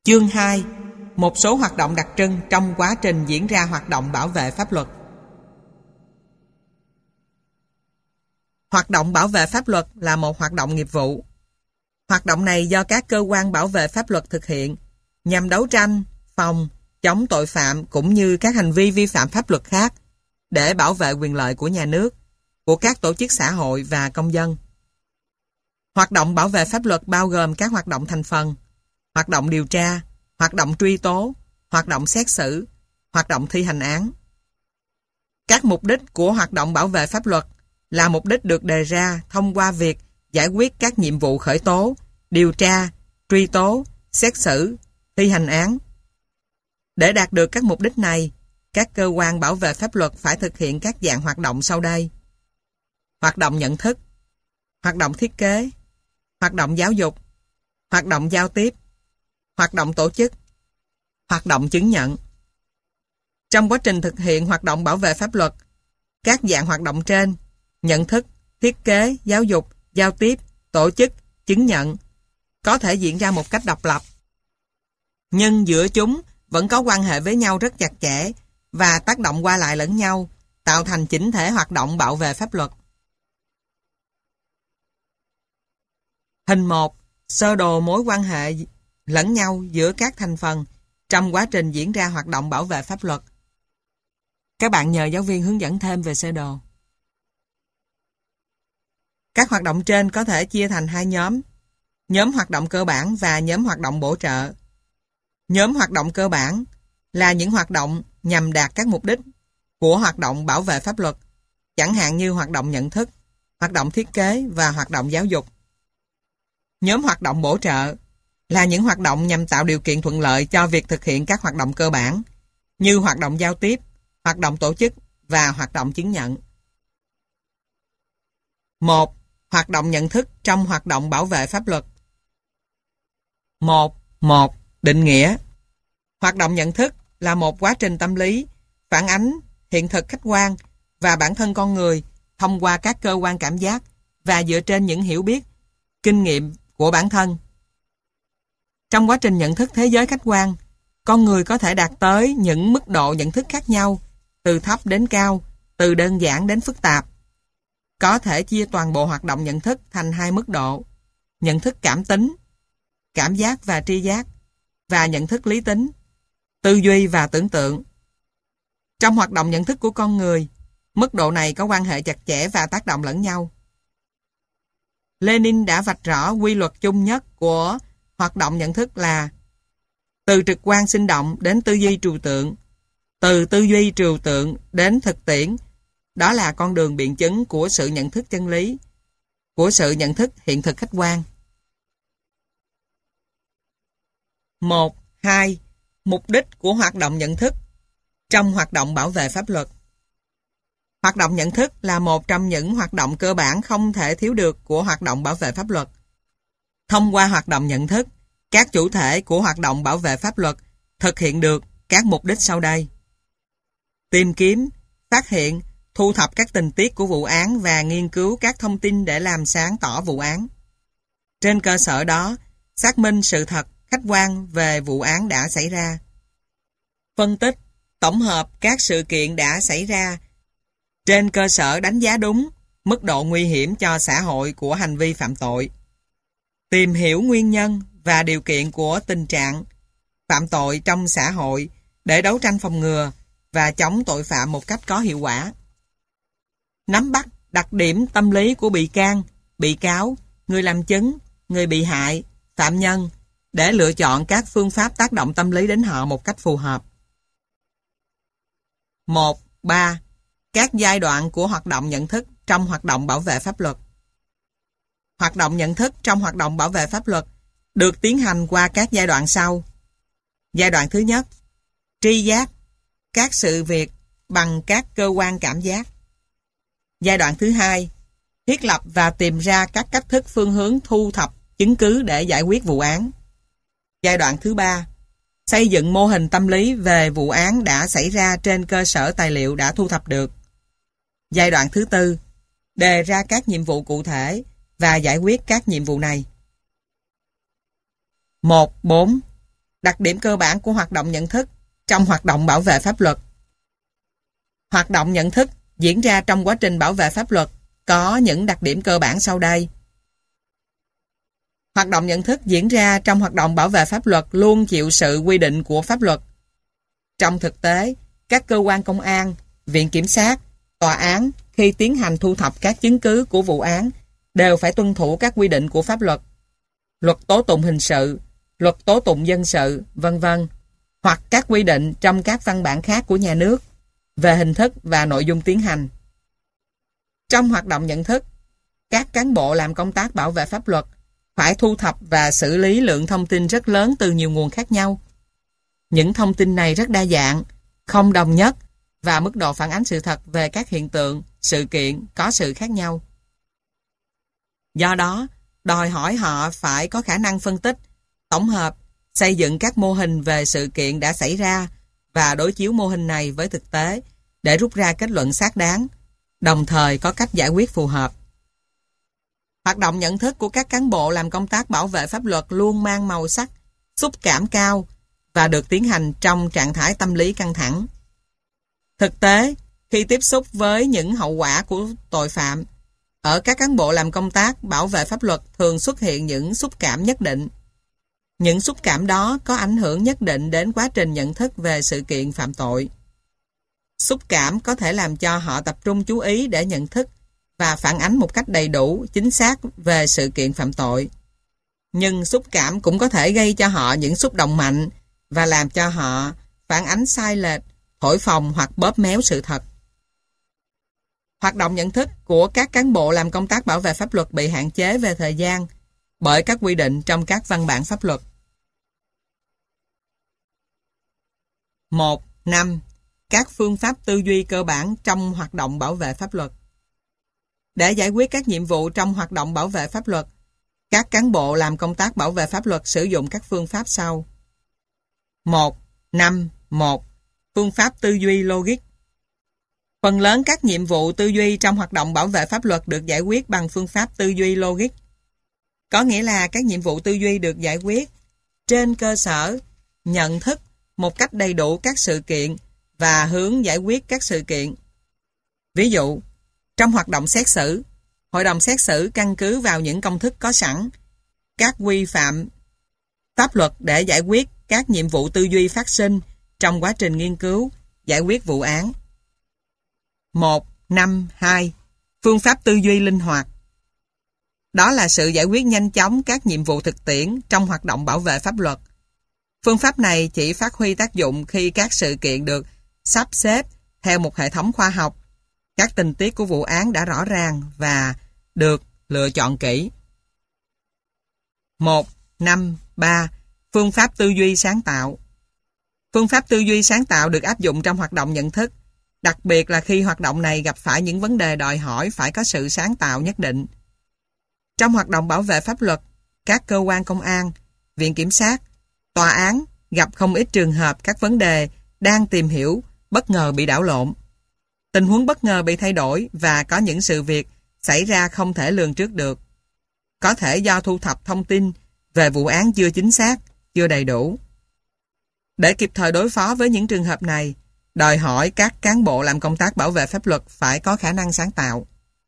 Chương 2. Một số hoạt động đặc trưng trong quá trình diễn ra hoạt động bảo vệ pháp luật. Hoạt động bảo vệ pháp luật là một hoạt động nghiệp vụ. Hoạt động này do các cơ quan bảo vệ pháp luật thực hiện nhằm đấu tranh, phòng, chống tội phạm cũng như các hành vi vi phạm pháp luật khác để bảo vệ quyền lợi của nhà nước, của các tổ chức xã hội và công dân. Hoạt động bảo vệ pháp luật bao gồm các hoạt động thành phần: hoạt động điều tra, hoạt động truy tố, hoạt động xét xử, hoạt động thi hành án. Các mục đích của hoạt động bảo vệ pháp luật là mục đích được đề ra thông qua việc giải quyết các nhiệm vụ khởi tố, điều tra, truy tố, xét xử, thi hành án. Để đạt được các mục đích này, các cơ quan bảo vệ pháp luật phải thực hiện các dạng hoạt động sau đây: hoạt động nhận thức, hoạt động thiết kế, hoạt động giáo dục, hoạt động giao tiếp, hoạt động tổ chức, hoạt động chứng nhận. Trong quá trình thực hiện hoạt động bảo vệ pháp luật, các dạng hoạt động trên, nhận thức, thiết kế, giáo dục, giao tiếp, tổ chức, chứng nhận, có thể diễn ra một cách độc lập. Nhưng giữa chúng vẫn có quan hệ với nhau rất chặt chẽ và tác động qua lại lẫn nhau, tạo thành chỉnh thể hoạt động bảo vệ pháp luật. Hình 1. Sơ đồ mối quan hệ lẫn nhau giữa các thành phần trong quá trình diễn ra hoạt động bảo vệ pháp luật. Các bạn nhờ giáo viên hướng dẫn thêm về sơ đồ. Các hoạt động trên có thể chia thành hai nhóm: nhóm hoạt động cơ bản và nhóm hoạt động bổ trợ. Nhóm hoạt động cơ bản là những hoạt động nhằm đạt các mục đích của hoạt động bảo vệ pháp luật, chẳng hạn như hoạt động nhận thức, hoạt động thiết kế và hoạt động giáo dục. Nhóm hoạt động bổ trợ là những hoạt động nhằm tạo điều kiện thuận lợi cho việc thực hiện các hoạt động cơ bản, như hoạt động giao tiếp, hoạt động tổ chức và hoạt động chứng nhận. 1. Hoạt động nhận thức trong hoạt động bảo vệ pháp luật. 1. Định nghĩa. Hoạt động nhận thức là một quá trình tâm lý, phản ánh hiện thực khách quan và bản thân con người thông qua các cơ quan cảm giác và dựa trên những hiểu biết, kinh nghiệm của bản thân. Trong quá trình nhận thức thế giới khách quan, con người có thể đạt tới những mức độ nhận thức khác nhau, từ thấp đến cao, từ đơn giản đến phức tạp. Có thể chia toàn bộ hoạt động nhận thức thành hai mức độ: nhận thức cảm tính, cảm giác và tri giác, và nhận thức lý tính, tư duy và tưởng tượng. Trong hoạt động nhận thức của con người, mức độ này có quan hệ chặt chẽ và tác động lẫn nhau. Lenin đã vạch rõ quy luật chung nhất của hoạt động nhận thức là từ trực quan sinh động đến tư duy trừu tượng, từ tư duy trừu tượng đến thực tiễn. Đó là con đường biện chứng của sự nhận thức chân lý, của sự nhận thức hiện thực khách quan. 1.2. Mục đích của hoạt động nhận thức trong hoạt động bảo vệ pháp luật. Hoạt động nhận thức là một trong những hoạt động cơ bản không thể thiếu được của hoạt động bảo vệ pháp luật. Thông qua hoạt động nhận thức, các chủ thể của hoạt động bảo vệ pháp luật thực hiện được các mục đích sau đây: tìm kiếm, phát hiện, thu thập các tình tiết của vụ án và nghiên cứu các thông tin để làm sáng tỏ vụ án. Trên cơ sở đó, xác minh sự thật, khách quan về vụ án đã xảy ra. Phân tích, tổng hợp các sự kiện đã xảy ra trên cơ sở đánh giá đúng mức độ nguy hiểm cho xã hội của hành vi phạm tội. Tìm hiểu nguyên nhân và điều kiện của tình trạng phạm tội trong xã hội để đấu tranh phòng ngừa và chống tội phạm một cách có hiệu quả. Nắm bắt đặc điểm tâm lý của bị can, bị cáo, người làm chứng, người bị hại, phạm nhân để lựa chọn các phương pháp tác động tâm lý đến họ một cách phù hợp. 1.3. Các giai đoạn của hoạt động nhận thức trong hoạt động bảo vệ pháp luật. Hoạt động nhận thức trong hoạt động bảo vệ pháp luật được tiến hành qua các giai đoạn sau. Giai đoạn thứ nhất, tri giác các sự việc bằng các cơ quan cảm giác. Giai đoạn thứ hai, thiết lập và tìm ra các cách thức phương hướng thu thập chứng cứ để giải quyết vụ án. Giai đoạn thứ ba, xây dựng mô hình tâm lý về vụ án đã xảy ra trên cơ sở tài liệu đã thu thập được. Giai đoạn thứ tư, đề ra các nhiệm vụ cụ thể và giải quyết các nhiệm vụ này. 1.4. Đặc điểm cơ bản của hoạt động nhận thức trong hoạt động bảo vệ pháp luật. Hoạt động nhận thức diễn ra trong quá trình bảo vệ pháp luật có những đặc điểm cơ bản sau đây. Hoạt động nhận thức diễn ra trong hoạt động bảo vệ pháp luật luôn chịu sự quy định của pháp luật. Trong thực tế, các cơ quan công an, viện kiểm sát, tòa án khi tiến hành thu thập các chứng cứ của vụ án đều phải tuân thủ các quy định của pháp luật, luật tố tụng hình sự, luật tố tụng dân sự, v.v. hoặc các quy định trong các văn bản khác của nhà nước về hình thức và nội dung tiến hành. Trong hoạt động nhận thức, các cán bộ làm công tác bảo vệ pháp luật phải thu thập và xử lý lượng thông tin rất lớn từ nhiều nguồn khác nhau. Những thông tin này rất đa dạng, không đồng nhất và mức độ phản ánh sự thật về các hiện tượng, sự kiện có sự khác nhau. Do đó, đòi hỏi họ phải có khả năng phân tích, tổng hợp, xây dựng các mô hình về sự kiện đã xảy ra và đối chiếu mô hình này với thực tế để rút ra kết luận xác đáng, đồng thời có cách giải quyết phù hợp. Hoạt động nhận thức của các cán bộ làm công tác bảo vệ pháp luật luôn mang màu sắc, xúc cảm cao và được tiến hành trong trạng thái tâm lý căng thẳng. Thực tế, khi tiếp xúc với những hậu quả của tội phạm, ở các cán bộ làm công tác bảo vệ pháp luật thường xuất hiện những xúc cảm nhất định. Những xúc cảm đó có ảnh hưởng nhất định đến quá trình nhận thức về sự kiện phạm tội. Xúc cảm có thể làm cho họ tập trung chú ý để nhận thức và phản ánh một cách đầy đủ, chính xác về sự kiện phạm tội. Nhưng xúc cảm cũng có thể gây cho họ những xúc động mạnh và làm cho họ phản ánh sai lệch, thổi phồng hoặc bóp méo sự thật. Hoạt động nhận thức của các cán bộ làm công tác bảo vệ pháp luật bị hạn chế về thời gian bởi các quy định trong các văn bản pháp luật. 1.5. Các phương pháp tư duy cơ bản trong hoạt động bảo vệ pháp luật. Để giải quyết các nhiệm vụ trong hoạt động bảo vệ pháp luật, các cán bộ làm công tác bảo vệ pháp luật sử dụng các phương pháp sau. 1.5.1. Phương pháp tư duy logic. Phần lớn các nhiệm vụ tư duy trong hoạt động bảo vệ pháp luật được giải quyết bằng phương pháp tư duy logic. Có nghĩa là các nhiệm vụ tư duy được giải quyết trên cơ sở nhận thức một cách đầy đủ các sự kiện và hướng giải quyết các sự kiện. Ví dụ, trong hoạt động xét xử, hội đồng xét xử căn cứ vào những công thức có sẵn, các quy phạm pháp luật để giải quyết các nhiệm vụ tư duy phát sinh trong quá trình nghiên cứu, giải quyết vụ án. 1.5.2. Phương pháp tư duy linh hoạt. Đó là sự giải quyết nhanh chóng các nhiệm vụ thực tiễn trong hoạt động bảo vệ pháp luật. Phương pháp này chỉ phát huy tác dụng khi các sự kiện được sắp xếp theo một hệ thống khoa học, các tình tiết của vụ án đã rõ ràng và được lựa chọn kỹ. 1.5.3. Phương pháp tư duy sáng tạo. Phương pháp tư duy sáng tạo được áp dụng trong hoạt động nhận thức, đặc biệt là khi hoạt động này gặp phải những vấn đề đòi hỏi phải có sự sáng tạo nhất định. Trong hoạt động bảo vệ pháp luật, các cơ quan công an, viện kiểm sát, tòa án gặp không ít trường hợp các vấn đề đang tìm hiểu bất ngờ bị đảo lộn. Tình huống bất ngờ bị thay đổi và có những sự việc xảy ra không thể lường trước được. Có thể do thu thập thông tin về vụ án chưa chính xác, chưa đầy đủ. Để kịp thời đối phó với những trường hợp này, đòi hỏi các cán bộ làm công tác bảo vệ pháp luật phải có khả năng sáng tạo.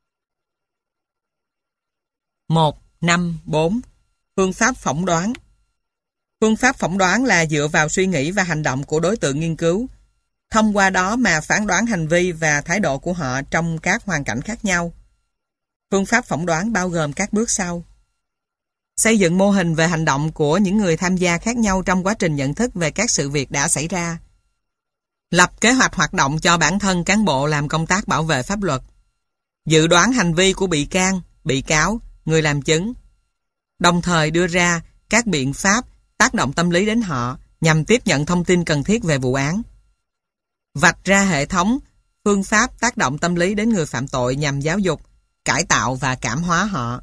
1.5.4. Phương pháp phỏng đoán. Phương pháp phỏng đoán là dựa vào suy nghĩ và hành động của đối tượng nghiên cứu, thông qua đó mà phán đoán hành vi và thái độ của họ trong các hoàn cảnh khác nhau. Phương pháp phỏng đoán bao gồm các bước sau. Xây dựng mô hình về hành động của những người tham gia khác nhau trong quá trình nhận thức về các sự việc đã xảy ra. Lập kế hoạch hoạt động cho bản thân cán bộ làm công tác bảo vệ pháp luật. Dự đoán hành vi của bị can, bị cáo, người làm chứng. Đồng thời đưa ra các biện pháp tác động tâm lý đến họ nhằm tiếp nhận thông tin cần thiết về vụ án. Vạch ra hệ thống, phương pháp tác động tâm lý đến người phạm tội nhằm giáo dục, cải tạo và cảm hóa họ.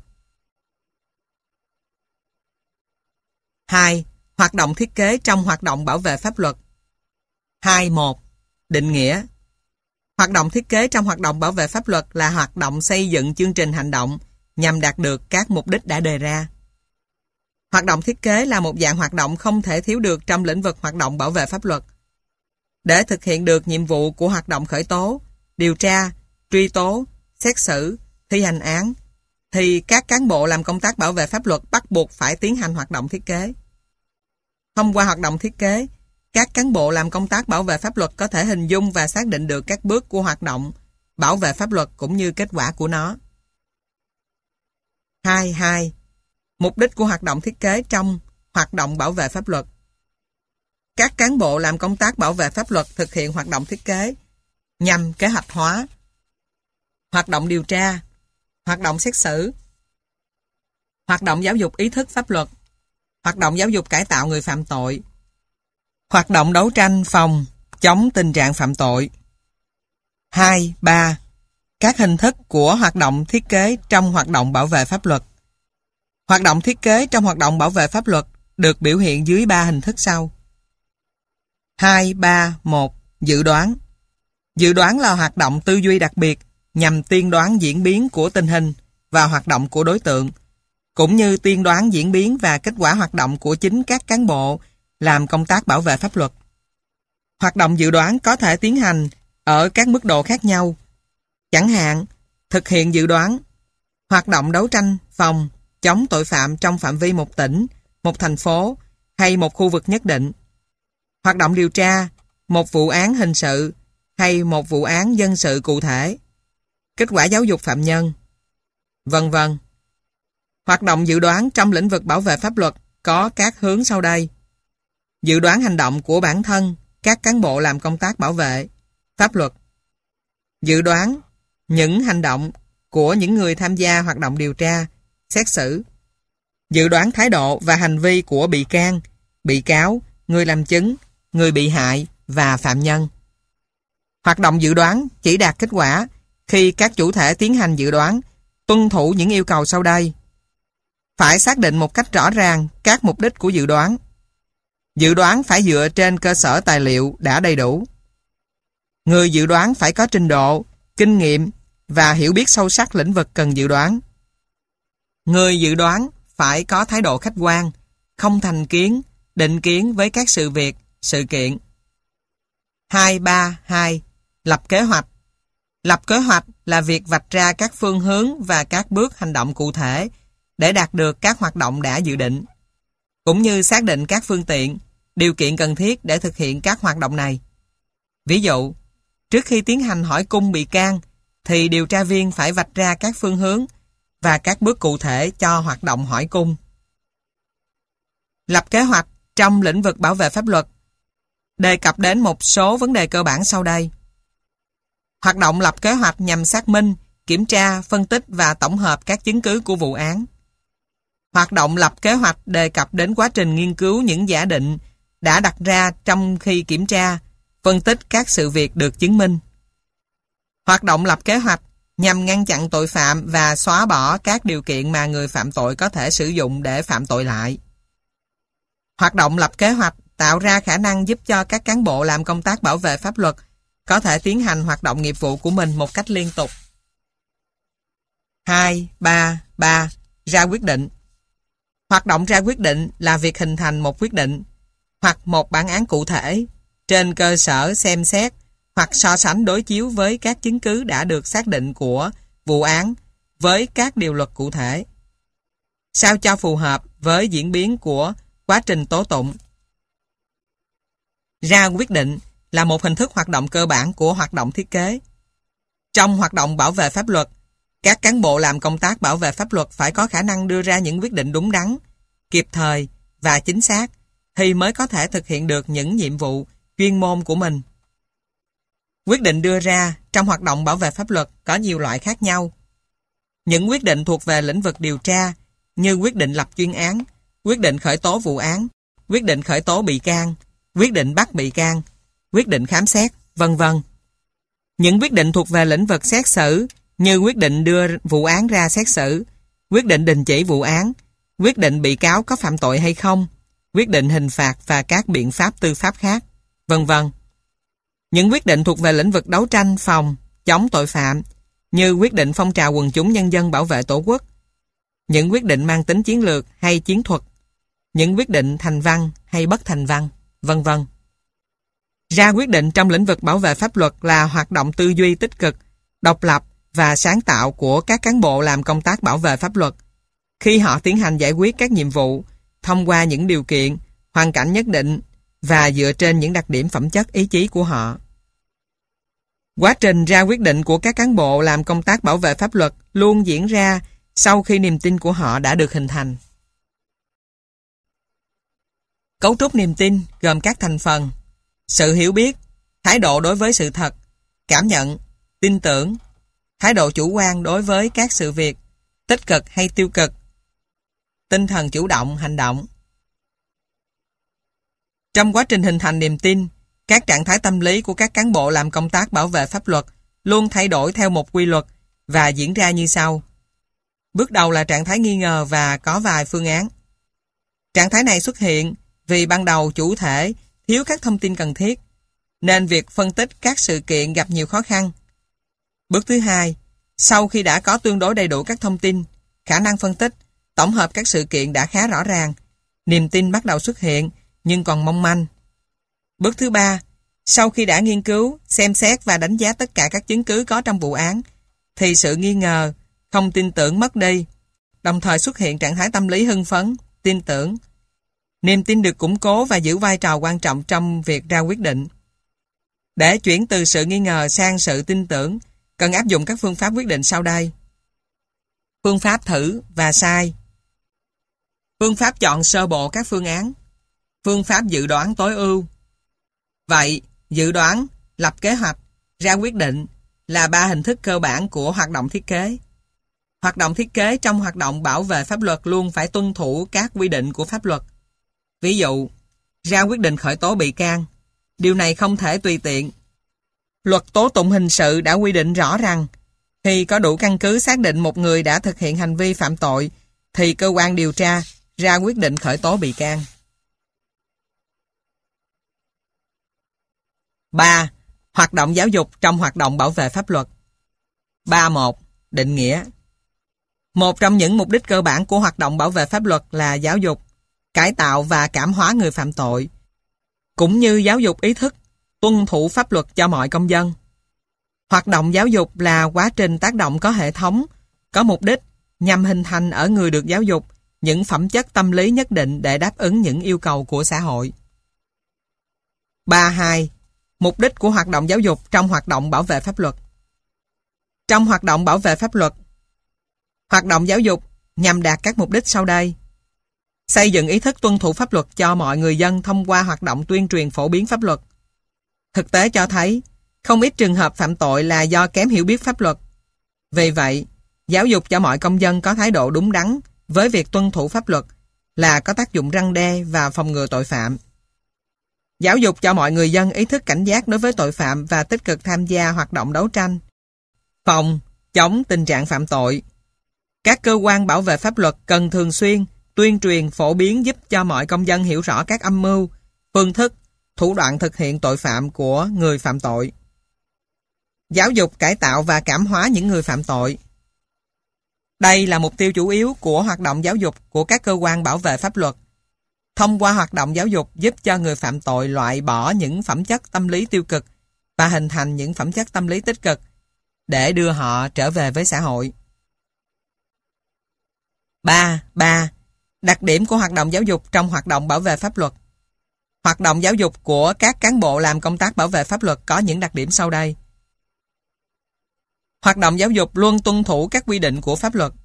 2. Hoạt động thiết kế trong hoạt động bảo vệ pháp luật. 2.1. Định nghĩa. Hoạt động thiết kế trong hoạt động bảo vệ pháp luật là hoạt động xây dựng chương trình hành động nhằm đạt được các mục đích đã đề ra. Hoạt động thiết kế là một dạng hoạt động không thể thiếu được trong lĩnh vực hoạt động bảo vệ pháp luật. Để thực hiện được nhiệm vụ của hoạt động khởi tố, điều tra, truy tố, xét xử, thi hành án, thì các cán bộ làm công tác bảo vệ pháp luật bắt buộc phải tiến hành hoạt động thiết kế. Thông qua hoạt động thiết kế, các cán bộ làm công tác bảo vệ pháp luật có thể hình dung và xác định được các bước của hoạt động bảo vệ pháp luật cũng như kết quả của nó. 2.2. Mục đích của hoạt động thiết kế trong hoạt động bảo vệ pháp luật. Các cán bộ làm công tác bảo vệ pháp luật thực hiện hoạt động thiết kế nhằm kế hoạch hóa hoạt động điều tra, hoạt động xét xử, hoạt động giáo dục ý thức pháp luật, hoạt động giáo dục cải tạo người phạm tội, hoạt động đấu tranh phòng chống tình trạng phạm tội. 2.3. Các hình thức của hoạt động thiết kế trong hoạt động bảo vệ pháp luật. Hoạt động thiết kế trong hoạt động bảo vệ pháp luật được biểu hiện dưới 3 hình thức sau. 2.3.1. Dự đoán. Dự đoán là hoạt động tư duy đặc biệt nhằm tiên đoán diễn biến của tình hình và hoạt động của đối tượng, cũng như tiên đoán diễn biến và kết quả hoạt động của chính các cán bộ làm công tác bảo vệ pháp luật. Hoạt động dự đoán có thể tiến hành ở các mức độ khác nhau. Chẳng hạn, thực hiện dự đoán, hoạt động đấu tranh phòng chống tội phạm trong phạm vi một tỉnh, một thành phố hay một khu vực nhất định. Hoạt động điều tra, một vụ án hình sự hay một vụ án dân sự cụ thể. Kết quả giáo dục phạm nhân, vân vân. Hoạt động dự đoán trong lĩnh vực bảo vệ pháp luật có các hướng sau đây. Dự đoán hành động của bản thân các cán bộ làm công tác bảo vệ pháp luật. Dự đoán những hành động của những người tham gia hoạt động điều tra, xét xử. Dự đoán thái độ và hành vi của bị can, bị cáo, người làm chứng, người bị hại và phạm nhân. Hoạt động dự đoán chỉ đạt kết quả khi các chủ thể tiến hành dự đoán tuân thủ những yêu cầu sau đây. Phải xác định một cách rõ ràng các mục đích của dự đoán. Dự đoán phải dựa trên cơ sở tài liệu đã đầy đủ. Người dự đoán phải có trình độ, kinh nghiệm và hiểu biết sâu sắc lĩnh vực cần dự đoán. Người dự đoán phải có thái độ khách quan, không thành kiến, định kiến với các sự việc, sự kiện. 2.3.2. Lập kế hoạch. Lập kế hoạch là việc vạch ra các phương hướng và các bước hành động cụ thể để đạt được các hoạt động đã dự định, cũng như xác định các phương tiện, điều kiện cần thiết để thực hiện các hoạt động này. Ví dụ, trước khi tiến hành hỏi cung bị can, thì điều tra viên phải vạch ra các phương hướng và các bước cụ thể cho hoạt động hỏi cung. Lập kế hoạch trong lĩnh vực bảo vệ pháp luật đề cập đến một số vấn đề cơ bản sau đây. Hoạt động lập kế hoạch nhằm xác minh, kiểm tra, phân tích và tổng hợp các chứng cứ của vụ án. Hoạt động lập kế hoạch đề cập đến quá trình nghiên cứu những giả định đã đặt ra trong khi kiểm tra, phân tích các sự việc được chứng minh. Hoạt động lập kế hoạch nhằm ngăn chặn tội phạm và xóa bỏ các điều kiện mà người phạm tội có thể sử dụng để phạm tội lại. Hoạt động lập kế hoạch tạo ra khả năng giúp cho các cán bộ làm công tác bảo vệ pháp luật có thể tiến hành hoạt động nghiệp vụ của mình một cách liên tục. 2.3.3. Ra quyết định. Hoạt động ra quyết định là việc hình thành một quyết định hoặc một bản án cụ thể trên cơ sở xem xét hoặc so sánh đối chiếu với các chứng cứ đã được xác định của vụ án với các điều luật cụ thể, sao cho phù hợp với diễn biến của quá trình tố tụng. Ra quyết định là một hình thức hoạt động cơ bản của hoạt động thiết kế. Trong hoạt động bảo vệ pháp luật, các cán bộ làm công tác bảo vệ pháp luật phải có khả năng đưa ra những quyết định đúng đắn, kịp thời và chính xác thì mới có thể thực hiện được những nhiệm vụ chuyên môn của mình. Quyết định đưa ra trong hoạt động bảo vệ pháp luật có nhiều loại khác nhau. Những quyết định thuộc về lĩnh vực điều tra như quyết định lập chuyên án, quyết định khởi tố vụ án, quyết định khởi tố bị can, quyết định bắt bị can, quyết định khám xét, vân vân. Những quyết định thuộc về lĩnh vực xét xử như quyết định đưa vụ án ra xét xử, quyết định đình chỉ vụ án, quyết định bị cáo có phạm tội hay không, quyết định hình phạt và các biện pháp tư pháp khác, vân vân. Những quyết định thuộc về lĩnh vực đấu tranh phòng chống tội phạm như quyết định phong trào quần chúng nhân dân bảo vệ Tổ quốc, những quyết định mang tính chiến lược hay chiến thuật những quyết định thành văn hay bất thành văn, vân vân. Ra quyết định trong lĩnh vực bảo vệ pháp luật là hoạt động tư duy tích cực, độc lập và sáng tạo của các cán bộ làm công tác bảo vệ pháp luật khi họ tiến hành giải quyết các nhiệm vụ thông qua những điều kiện, hoàn cảnh nhất định và dựa trên những đặc điểm phẩm chất ý chí của họ. Quá trình ra quyết định của các cán bộ làm công tác bảo vệ pháp luật luôn diễn ra sau khi niềm tin của họ đã được hình thành. Cấu trúc niềm tin gồm các thành phần: sự hiểu biết, thái độ đối với sự thật, cảm nhận, tin tưởng, thái độ chủ quan đối với các sự việc, tích cực hay tiêu cực, tinh thần chủ động, hành động. Trong quá trình hình thành niềm tin, các trạng thái tâm lý của các cán bộ làm công tác bảo vệ pháp luật luôn thay đổi theo một quy luật và diễn ra như sau. Bước đầu là trạng thái nghi ngờ và có vài phương án. Trạng thái này xuất hiện vì ban đầu chủ thể thiếu các thông tin cần thiết, nên việc phân tích các sự kiện gặp nhiều khó khăn. Bước thứ hai, sau khi đã có tương đối đầy đủ các thông tin, khả năng phân tích, tổng hợp các sự kiện đã khá rõ ràng, niềm tin bắt đầu xuất hiện nhưng còn mong manh. Bước thứ ba, sau khi đã nghiên cứu, xem xét và đánh giá tất cả các chứng cứ có trong vụ án, thì sự nghi ngờ, không tin tưởng mất đi, đồng thời xuất hiện trạng thái tâm lý hưng phấn, tin tưởng. Niềm tin được củng cố và giữ vai trò quan trọng trong việc ra quyết định. Để chuyển từ sự nghi ngờ sang sự tin tưởng, cần áp dụng các phương pháp quyết định sau đây. Phương pháp thử và sai. Phương pháp chọn sơ bộ các phương án. Phương pháp dự đoán tối ưu. Vậy, dự đoán, lập kế hoạch, ra quyết định là ba hình thức cơ bản của hoạt động thiết kế. Hoạt động thiết kế trong hoạt động bảo vệ pháp luật luôn phải tuân thủ các quy định của pháp luật. Ví dụ, ra quyết định khởi tố bị can. Điều này không thể tùy tiện. Luật tố tụng hình sự đã quy định rõ rằng khi có đủ căn cứ xác định một người đã thực hiện hành vi phạm tội thì cơ quan điều tra ra quyết định khởi tố bị can. 3. Hoạt động giáo dục trong hoạt động bảo vệ pháp luật. 3.1. Định nghĩa. Một trong những mục đích cơ bản của hoạt động bảo vệ pháp luật là giáo dục, cải tạo và cảm hóa người phạm tội, cũng như giáo dục ý thức, tuân thủ pháp luật cho mọi công dân. Hoạt động giáo dục là quá trình tác động có hệ thống, có mục đích nhằm hình thành ở người được giáo dục những phẩm chất tâm lý nhất định để đáp ứng những yêu cầu của xã hội. 3.2. Mục đích của hoạt động giáo dục trong hoạt động bảo vệ pháp luật. Trong hoạt động bảo vệ pháp luật, hoạt động giáo dục nhằm đạt các mục đích sau đây. Xây dựng ý thức tuân thủ pháp luật cho mọi người dân thông qua hoạt động tuyên truyền phổ biến pháp luật. Thực tế cho thấy, không ít trường hợp phạm tội là do kém hiểu biết pháp luật. Vì vậy, giáo dục cho mọi công dân có thái độ đúng đắn với việc tuân thủ pháp luật là có tác dụng răn đe và phòng ngừa tội phạm. Giáo dục cho mọi người dân ý thức cảnh giác đối với tội phạm và tích cực tham gia hoạt động đấu tranh, phòng, chống tình trạng phạm tội. Các cơ quan bảo vệ pháp luật cần thường xuyên tuyên truyền phổ biến giúp cho mọi công dân hiểu rõ các âm mưu, phương thức, thủ đoạn thực hiện tội phạm của người phạm tội. Giáo dục, cải tạo và cảm hóa những người phạm tội. Đây là mục tiêu chủ yếu của hoạt động giáo dục của các cơ quan bảo vệ pháp luật. Thông qua hoạt động giáo dục giúp cho người phạm tội loại bỏ những phẩm chất tâm lý tiêu cực và hình thành những phẩm chất tâm lý tích cực để đưa họ trở về với xã hội. 3. Đặc điểm của hoạt động giáo dục trong hoạt động bảo vệ pháp luật. Hoạt động giáo dục của các cán bộ làm công tác bảo vệ pháp luật có những đặc điểm sau đây. Hoạt động giáo dục luôn tuân thủ các quy định của pháp luật.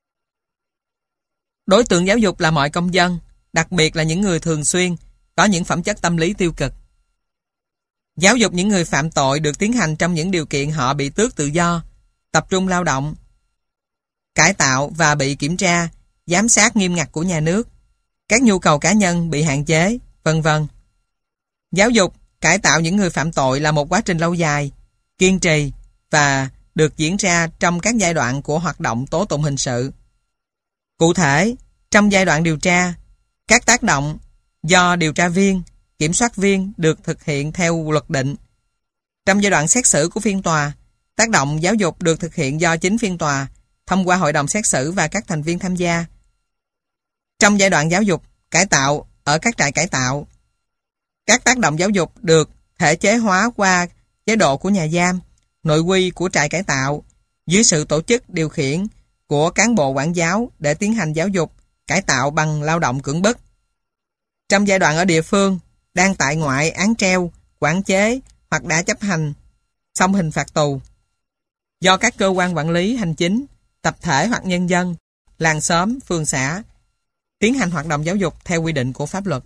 Đối tượng giáo dục là mọi công dân, đặc biệt là những người thường xuyên có những phẩm chất tâm lý tiêu cực. Giáo dục những người phạm tội được tiến hành trong những điều kiện họ bị tước tự do, tập trung lao động, cải tạo và bị kiểm tra, giám sát nghiêm ngặt của nhà nước, các nhu cầu cá nhân bị hạn chế, vân vân. Giáo dục, cải tạo những người phạm tội là một quá trình lâu dài, kiên trì và được diễn ra trong các giai đoạn của hoạt động tố tụng hình sự. Cụ thể, trong giai đoạn điều tra, các tác động do điều tra viên, kiểm soát viên được thực hiện theo luật định. Trong giai đoạn xét xử của phiên tòa, tác động giáo dục được thực hiện do chính phiên tòa thông qua hội đồng xét xử và các thành viên tham gia. Trong giai đoạn giáo dục, cải tạo ở các trại cải tạo. Các tác động giáo dục được thể chế hóa qua chế độ của nhà giam, nội quy của trại cải tạo, dưới sự tổ chức điều khiển của cán bộ quản giáo để tiến hành giáo dục, cải tạo bằng lao động cưỡng bức. Trong giai đoạn ở địa phương, đang tại ngoại án treo, quản chế hoặc đã chấp hành xong hình phạt tù. Do các cơ quan quản lý hành chính, tập thể hoặc nhân dân, làng xóm, phường xã tiến hành hoạt động giáo dục theo quy định của pháp luật.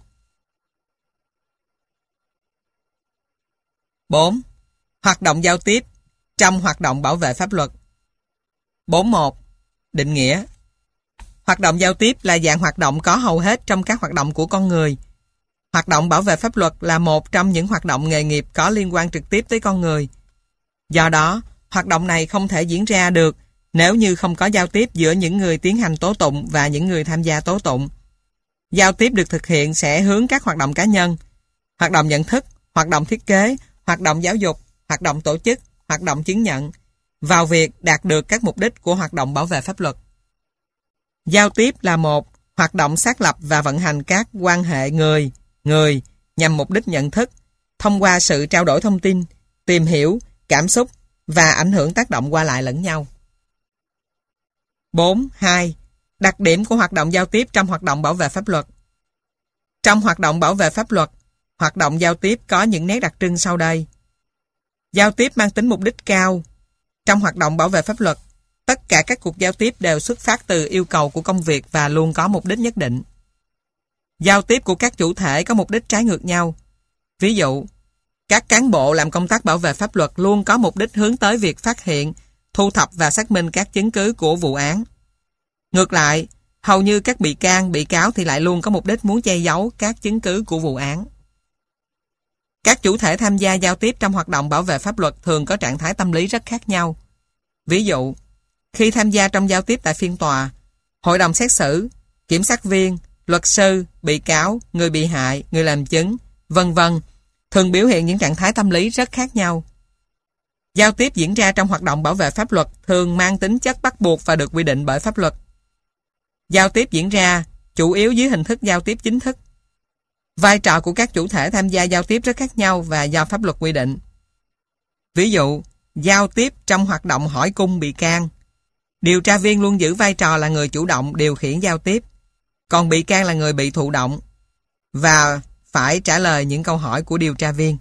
4. Hoạt động giao tiếp trong hoạt động bảo vệ pháp luật. 4.1. Định nghĩa. Hoạt động giao tiếp là dạng hoạt động có hầu hết trong các hoạt động của con người. Hoạt động bảo vệ pháp luật là một trong những hoạt động nghề nghiệp có liên quan trực tiếp tới con người. Do đó, hoạt động này không thể diễn ra được nếu như không có giao tiếp giữa những người tiến hành tố tụng và những người tham gia tố tụng. Giao tiếp được thực hiện sẽ hướng các hoạt động cá nhân, hoạt động nhận thức, hoạt động thiết kế, hoạt động giáo dục, hoạt động tổ chức, hoạt động chứng nhận vào việc đạt được các mục đích của hoạt động bảo vệ pháp luật. Giao tiếp là một hoạt động xác lập và vận hành các quan hệ người nhằm mục đích nhận thức, thông qua sự trao đổi thông tin, tìm hiểu, cảm xúc và ảnh hưởng tác động qua lại lẫn nhau. 4.2. Đặc điểm của hoạt động giao tiếp trong hoạt động bảo vệ pháp luật. Trong hoạt động bảo vệ pháp luật, hoạt động giao tiếp có những nét đặc trưng sau đây. Giao tiếp mang tính mục đích cao. Trong hoạt động bảo vệ pháp luật, tất cả các cuộc giao tiếp đều xuất phát từ yêu cầu của công việc và luôn có mục đích nhất định. Giao tiếp của các chủ thể có mục đích trái ngược nhau. Ví dụ, các cán bộ làm công tác bảo vệ pháp luật luôn có mục đích hướng tới việc phát hiện, thu thập và xác minh các chứng cứ của vụ án. Ngược lại, hầu như các bị can, bị cáo thì lại luôn có mục đích muốn che giấu các chứng cứ của vụ án. Các chủ thể tham gia giao tiếp trong hoạt động bảo vệ pháp luật thường có trạng thái tâm lý rất khác nhau. Ví dụ, khi tham gia trong giao tiếp tại phiên tòa, hội đồng xét xử, kiểm sát viên, luật sư, bị cáo, người bị hại, người làm chứng, vân vân, thường biểu hiện những trạng thái tâm lý rất khác nhau. Giao tiếp diễn ra trong hoạt động bảo vệ pháp luật thường mang tính chất bắt buộc và được quy định bởi pháp luật. Giao tiếp diễn ra chủ yếu dưới hình thức giao tiếp chính thức. Vai trò của các chủ thể tham gia giao tiếp rất khác nhau và do pháp luật quy định. Ví dụ, giao tiếp trong hoạt động hỏi cung bị can. Điều tra viên luôn giữ vai trò là người chủ động điều khiển giao tiếp, còn bị can là người bị thụ động và phải trả lời những câu hỏi của điều tra viên.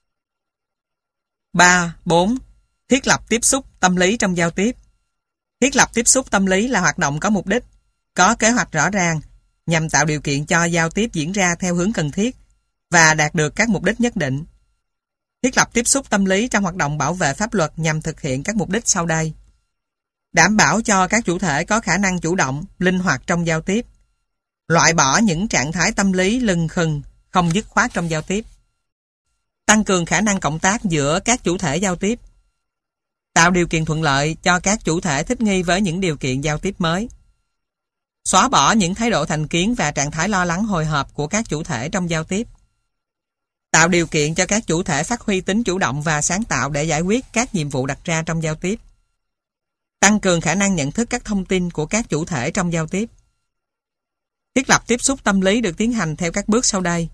3.4. Thiết lập tiếp xúc tâm lý trong giao tiếp. Thiết lập tiếp xúc tâm lý là hoạt động có mục đích, có kế hoạch rõ ràng, nhằm tạo điều kiện cho giao tiếp diễn ra theo hướng cần thiết và đạt được các mục đích nhất định. Thiết lập tiếp xúc tâm lý trong hoạt động bảo vệ pháp luật nhằm thực hiện các mục đích sau đây. Đảm bảo cho các chủ thể có khả năng chủ động, linh hoạt trong giao tiếp. Loại bỏ những trạng thái tâm lý lừng khừng, không dứt khoát trong giao tiếp. Tăng cường khả năng cộng tác giữa các chủ thể giao tiếp. Tạo điều kiện thuận lợi cho các chủ thể thích nghi với những điều kiện giao tiếp mới. Xóa bỏ những thái độ thành kiến và trạng thái lo lắng hồi hộp của các chủ thể trong giao tiếp. Tạo điều kiện cho các chủ thể phát huy tính chủ động và sáng tạo để giải quyết các nhiệm vụ đặt ra trong giao tiếp. Tăng cường khả năng nhận thức các thông tin của các chủ thể trong giao tiếp. Thiết lập tiếp xúc tâm lý được tiến hành theo các bước sau đây.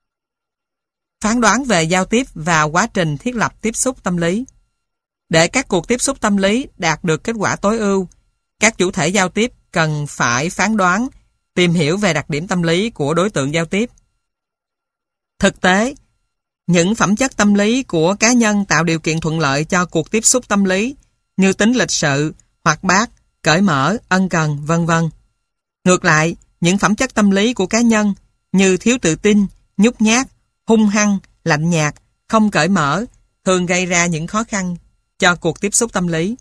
Phán đoán về giao tiếp và quá trình thiết lập tiếp xúc tâm lý. Để các cuộc tiếp xúc tâm lý đạt được kết quả tối ưu, các chủ thể giao tiếp cần phải phán đoán, tìm hiểu về đặc điểm tâm lý của đối tượng giao tiếp. Thực tế, những phẩm chất tâm lý của cá nhân tạo điều kiện thuận lợi cho cuộc tiếp xúc tâm lý như tính lịch sự, hoạt bát, cởi mở, ân cần, vân vân. Ngược lại, những phẩm chất tâm lý của cá nhân như thiếu tự tin, nhút nhát, hung hăng, lạnh nhạt, không cởi mở thường gây ra những khó khăn cho cuộc tiếp xúc tâm lý.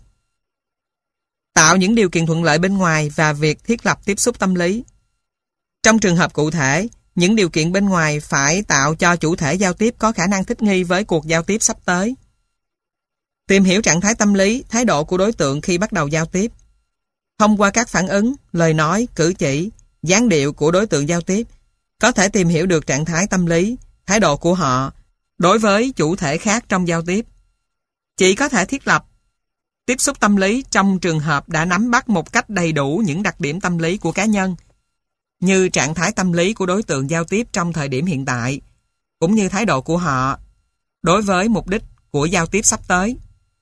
Tạo những điều kiện thuận lợi bên ngoài và việc thiết lập tiếp xúc tâm lý. Trong trường hợp cụ thể, những điều kiện bên ngoài phải tạo cho chủ thể giao tiếp có khả năng thích nghi với cuộc giao tiếp sắp tới. Tìm hiểu trạng thái tâm lý, thái độ của đối tượng khi bắt đầu giao tiếp. Thông qua các phản ứng, lời nói, cử chỉ, dáng điệu của đối tượng giao tiếp, có thể tìm hiểu được trạng thái tâm lý, thái độ của họ đối với chủ thể khác trong giao tiếp. Chỉ có thể thiết lập tiếp xúc tâm lý trong trường hợp đã nắm bắt một cách đầy đủ những đặc điểm tâm lý của cá nhân. như trạng thái tâm lý của đối tượng giao tiếp trong thời điểm hiện tại, cũng như thái độ của họ đối với mục đích của giao tiếp sắp tới.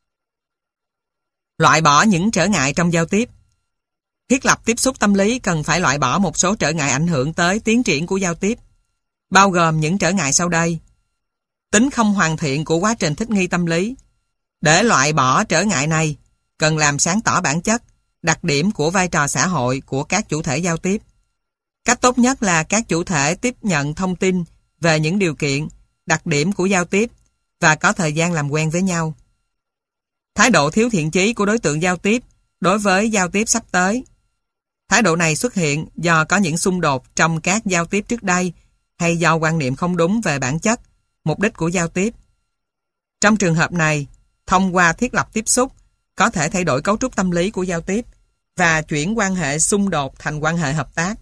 Loại bỏ những trở ngại trong giao tiếp. Thiết lập tiếp xúc tâm lý cần phải loại bỏ một số trở ngại ảnh hưởng tới tiến triển của giao tiếp, bao gồm những trở ngại sau đây. Tính không hoàn thiện của quá trình thích nghi tâm lý. Để loại bỏ trở ngại này, cần làm sáng tỏ bản chất, đặc điểm của vai trò xã hội của các chủ thể giao tiếp. Cách tốt nhất là các chủ thể tiếp nhận thông tin về những điều kiện, đặc điểm của giao tiếp và có thời gian làm quen với nhau. Thái độ thiếu thiện chí của đối tượng giao tiếp đối với giao tiếp sắp tới. Thái độ này xuất hiện do có những xung đột trong các giao tiếp trước đây hay do quan niệm không đúng về bản chất, mục đích của giao tiếp. Trong trường hợp này, thông qua thiết lập tiếp xúc, có thể thay đổi cấu trúc tâm lý của giao tiếp và chuyển quan hệ xung đột thành quan hệ hợp tác.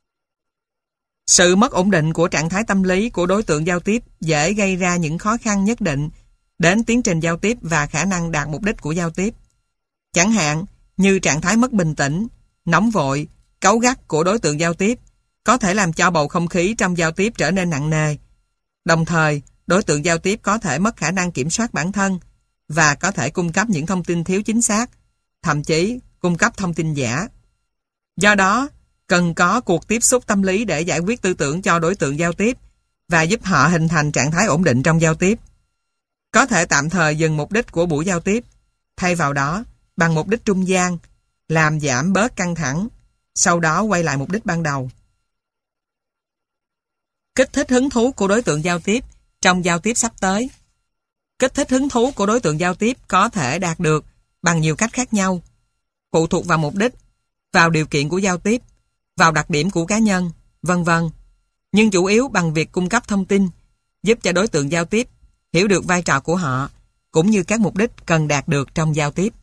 Sự mất ổn định của trạng thái tâm lý của đối tượng giao tiếp dễ gây ra những khó khăn nhất định đến tiến trình giao tiếp và khả năng đạt mục đích của giao tiếp. Chẳng hạn như trạng thái mất bình tĩnh, nóng vội, cáu gắt của đối tượng giao tiếp có thể làm cho bầu không khí trong giao tiếp trở nên nặng nề. Đồng thời, đối tượng giao tiếp có thể mất khả năng kiểm soát bản thân và có thể cung cấp những thông tin thiếu chính xác, thậm chí cung cấp thông tin giả. Do đó, cần có cuộc tiếp xúc tâm lý để giải quyết tư tưởng cho đối tượng giao tiếp và giúp họ hình thành trạng thái ổn định trong giao tiếp. Có thể tạm thời dừng mục đích của buổi giao tiếp, thay vào đó, bằng mục đích trung gian, làm giảm bớt căng thẳng, sau đó quay lại mục đích ban đầu. Kích thích hứng thú của đối tượng giao tiếp trong giao tiếp sắp tới. Kích thích hứng thú của đối tượng giao tiếp có thể đạt được bằng nhiều cách khác nhau, phụ thuộc vào mục đích, vào điều kiện của giao tiếp, vào đặc điểm của cá nhân, vân vân. Nhưng chủ yếu bằng việc cung cấp thông tin, giúp cho đối tượng giao tiếp hiểu được vai trò của họ, cũng như các mục đích cần đạt được trong giao tiếp.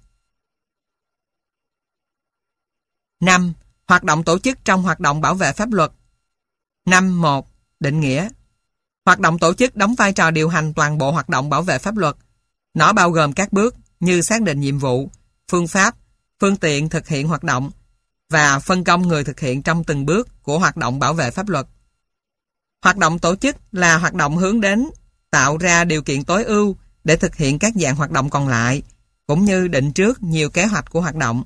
5. Hoạt động tổ chức trong hoạt động bảo vệ pháp luật. 5.1. Định nghĩa. Hoạt động tổ chức đóng vai trò điều hành toàn bộ hoạt động bảo vệ pháp luật. Nó bao gồm các bước như xác định nhiệm vụ, phương pháp, phương tiện thực hiện hoạt động và phân công người thực hiện trong từng bước của hoạt động bảo vệ pháp luật. Hoạt động tổ chức là hoạt động hướng đến tạo ra điều kiện tối ưu để thực hiện các dạng hoạt động còn lại, cũng như định trước nhiều kế hoạch của hoạt động.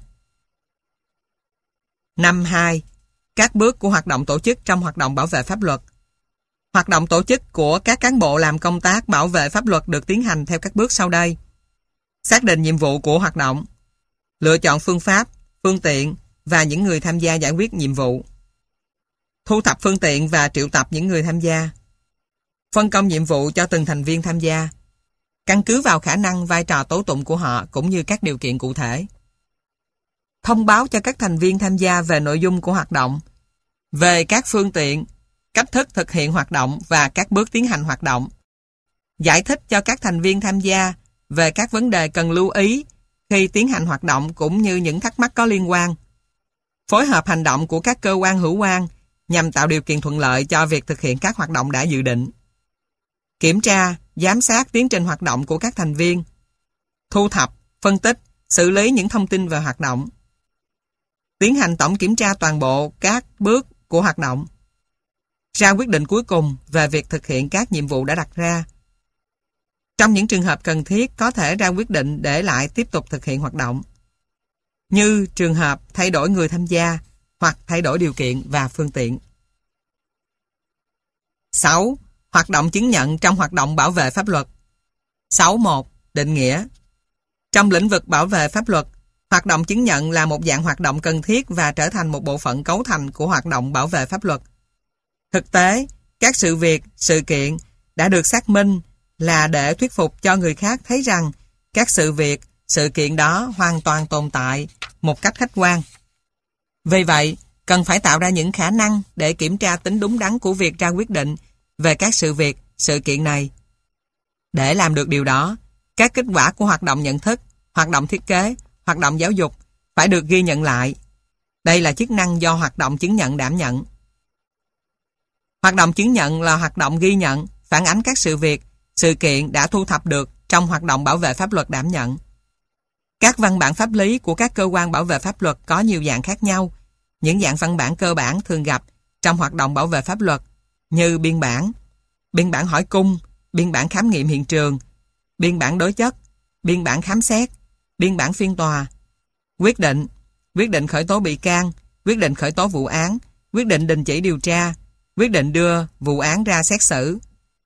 5.2. Các bước của hoạt động tổ chức trong hoạt động bảo vệ pháp luật. Hoạt động tổ chức của các cán bộ làm công tác bảo vệ pháp luật được tiến hành theo các bước sau đây. Xác định nhiệm vụ của hoạt động, lựa chọn phương pháp, phương tiện và những người tham gia giải quyết nhiệm vụ, thu thập phương tiện và triệu tập những người tham gia, phân công nhiệm vụ cho từng thành viên tham gia, căn cứ vào khả năng vai trò tố tụng của họ cũng như các điều kiện cụ thể. Thông báo cho các thành viên tham gia về nội dung của hoạt động, về các phương tiện, cách thức thực hiện hoạt động và các bước tiến hành hoạt động. Giải thích cho các thành viên tham gia về các vấn đề cần lưu ý khi tiến hành hoạt động cũng như những thắc mắc có liên quan. Phối hợp hành động của các cơ quan hữu quan nhằm tạo điều kiện thuận lợi cho việc thực hiện các hoạt động đã dự định. Kiểm tra, giám sát tiến trình hoạt động của các thành viên. Thu thập, phân tích, xử lý những thông tin về hoạt động. Tiến hành tổng kiểm tra toàn bộ các bước của hoạt động. Ra quyết định cuối cùng về việc thực hiện các nhiệm vụ đã đặt ra. Trong những trường hợp cần thiết có thể ra quyết định để lại tiếp tục thực hiện hoạt động, như trường hợp thay đổi người tham gia hoặc thay đổi điều kiện và phương tiện. 6. Hoạt động chứng nhận trong hoạt động bảo vệ pháp luật. 6.1. Định nghĩa. Trong lĩnh vực bảo vệ pháp luật, hoạt động chứng nhận là một dạng hoạt động cần thiết và trở thành một bộ phận cấu thành của hoạt động bảo vệ pháp luật. Thực tế, các sự việc, sự kiện đã được xác minh là để thuyết phục cho người khác thấy rằng các sự việc, sự kiện đó hoàn toàn tồn tại một cách khách quan. Vì vậy, cần phải tạo ra những khả năng để kiểm tra tính đúng đắn của việc ra quyết định về các sự việc, sự kiện này. Để làm được điều đó, các kết quả của hoạt động nhận thức, hoạt động thiết kế, hoạt động giáo dục phải được ghi nhận lại. Đây là chức năng do hoạt động chứng nhận đảm nhận. Hoạt động chứng nhận là hoạt động ghi nhận, phản ánh các sự việc, sự kiện đã thu thập được trong hoạt động bảo vệ pháp luật đảm nhận. Các văn bản pháp lý của các cơ quan bảo vệ pháp luật có nhiều dạng khác nhau. Những dạng văn bản cơ bản thường gặp trong hoạt động bảo vệ pháp luật như biên bản hỏi cung, biên bản khám nghiệm hiện trường, biên bản đối chất, biên bản khám xét, biên bản phiên tòa, quyết định khởi tố bị can, quyết định khởi tố vụ án, quyết định đình chỉ điều tra, quyết định đưa vụ án ra xét xử,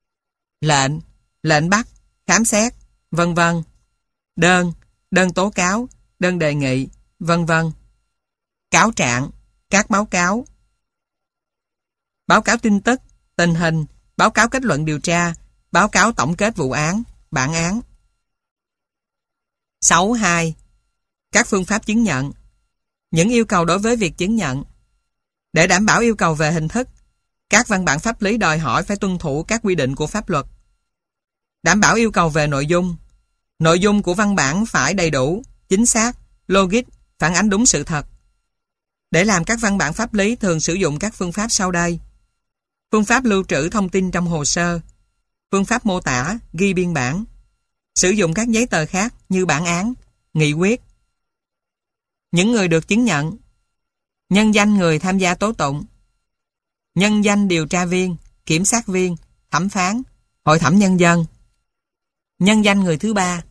lệnh bắt, khám xét, vân vân, đơn tố cáo, đơn đề nghị, vân vân, cáo trạng, các báo cáo tin tức, tình hình, báo cáo kết luận điều tra, báo cáo tổng kết vụ án, bản án. 6.2. Các phương pháp chứng nhận. Những yêu cầu đối với việc chứng nhận. Để đảm bảo yêu cầu về hình thức, các văn bản pháp lý đòi hỏi phải tuân thủ các quy định của pháp luật. Đảm bảo yêu cầu về nội dung. Nội dung của văn bản phải đầy đủ, chính xác, logic, phản ánh đúng sự thật. Để làm các văn bản pháp lý thường sử dụng các phương pháp sau đây. Phương pháp lưu trữ thông tin trong hồ sơ. Phương pháp mô tả, ghi biên bản. Sử dụng các giấy tờ khác như bản án, nghị quyết. Những người được chứng nhận. Nhân danh người tham gia tố tụng. Nhân danh điều tra viên, kiểm sát viên, thẩm phán, hội thẩm nhân dân. Nhân danh người thứ ba.